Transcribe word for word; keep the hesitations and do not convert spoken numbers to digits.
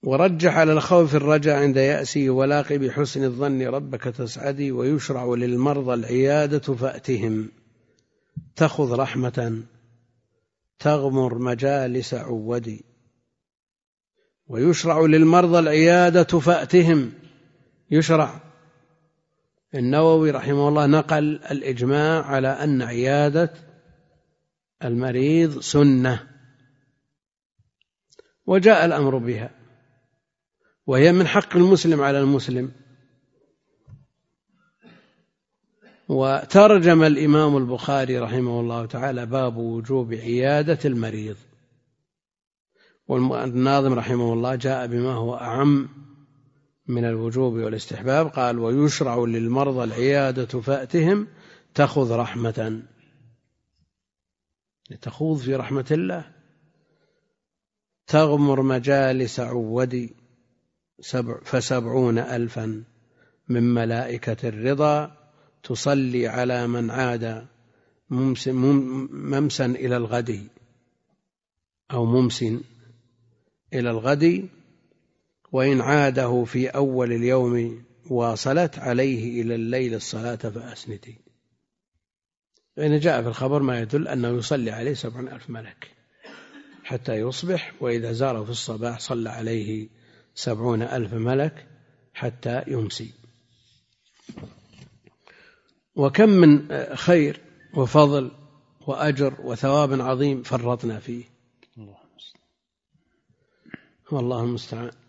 ورجح على الخوف الرجاء عند يأسي، ولاقي بحسن الظن ربك تسعدي. ويشرع للمرضى العيادة فأتهم، تخذ رحمة تغمر مجالس عودي. ويشرع للمرضى العيادة فأتهم، يشرع. النووي رحمه الله نقل الإجماع على أن عيادة المريض سنة، وجاء الأمر بها، وهي من حق المسلم على المسلم. وترجم الإمام البخاري رحمه الله تعالى باب وجوب عيادة المريض، والناظم رحمه الله جاء بما هو أعم من الوجوب والاستحباب، قال: ويشرع للمرضى العيادة فأتهم، تأخذ رحمة، تخوض في رحمة الله، تغمر مجالس عودي، سبع فسبعون ألفا من ملائكة الرضا، تصلي على من عاد ممسا إلى الغد أو ممس إلى الغد، وإن عاده في أول اليوم واصلت عليه إلى الليل الصلاة فأسندي. فإن جاء في الخبر ما يدل أنه يصلي عليه سبعون ألف ملك حتى يصبح، وإذا زاره في الصباح صلى عليه سبعون ألف ملك حتى يمسي. وكم من خير وفضل وأجر وثواب عظيم فرطنا فيه، والله المستعان.